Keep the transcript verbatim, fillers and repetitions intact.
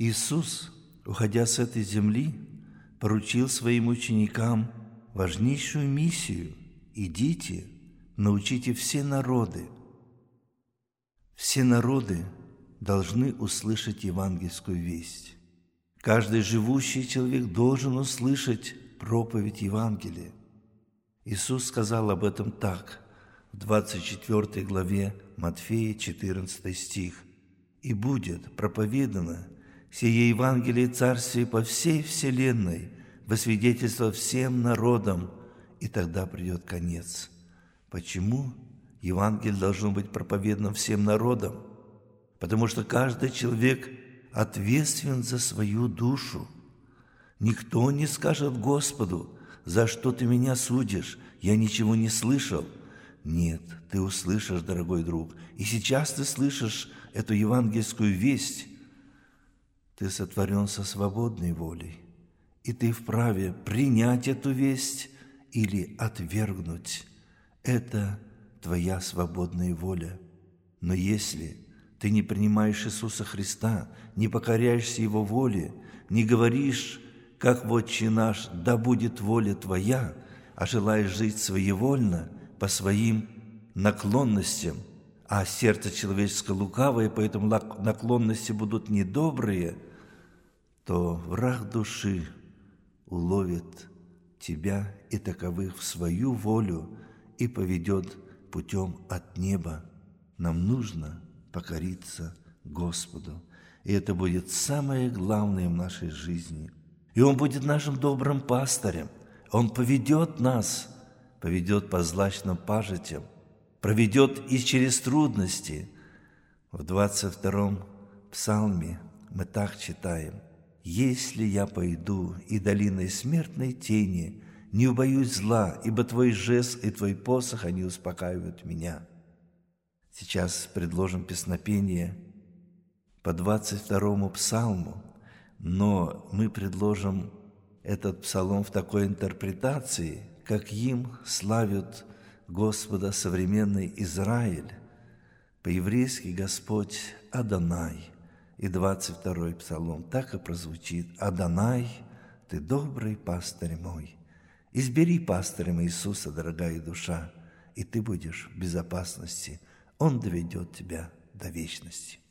Иисус, уходя с этой земли, поручил своим ученикам важнейшую миссию: «Идите, научите все народы». Все народы должны услышать евангельскую весть. Каждый живущий человек должен услышать проповедь Евангелия. Иисус сказал об этом так, в двадцать четвёртой главе Матфея, четырнадцатый стих. «И будет проповедано сие Евангелие Царствия по всей вселенной, во свидетельство всем народам, и тогда придет конец». Почему Евангелие должно быть проповедано всем народам? Потому что каждый человек ответственен за свою душу. Никто не скажет Господу: «За что ты меня судишь? Я ничего не слышал». Нет, ты услышишь, дорогой друг. И сейчас ты слышишь эту евангельскую весть. Ты сотворен со свободной волей, и ты вправе принять эту весть или отвергнуть. Это твоя свободная воля. Но если ты не принимаешь Иисуса Христа, не покоряешься Его воле, не говоришь, как в «Отче наш, да будет воля Твоя», а желаешь жить своевольно, по своим наклонностям, а сердце человеческое лукавое, поэтому наклонности будут недобрые, то враг души уловит тебя и таковых в свою волю и поведет путем от неба. Нам нужно покориться Господу, и это будет самое главное в нашей жизни. И Он будет нашим добрым пастырем. Он поведет нас, поведет по злачным пажитям, проведет и через трудности. В двадцать втором псалме мы так читаем: «Если я пойду и долиной смертной тени, не убоюсь зла, ибо Твой жезл и Твой посох, они успокаивают меня». Сейчас предложим песнопение по двадцать второму псалму, но мы предложим этот псалом в такой интерпретации, как им славят Господа современный Израиль. По-еврейски Господь Адонай. И двадцать второй псалом так и прозвучит: «Адонай, Ты добрый пастырь мой». Избери пастырем Иисуса, дорогая душа, и ты будешь в безопасности. Он доведет тебя до вечности.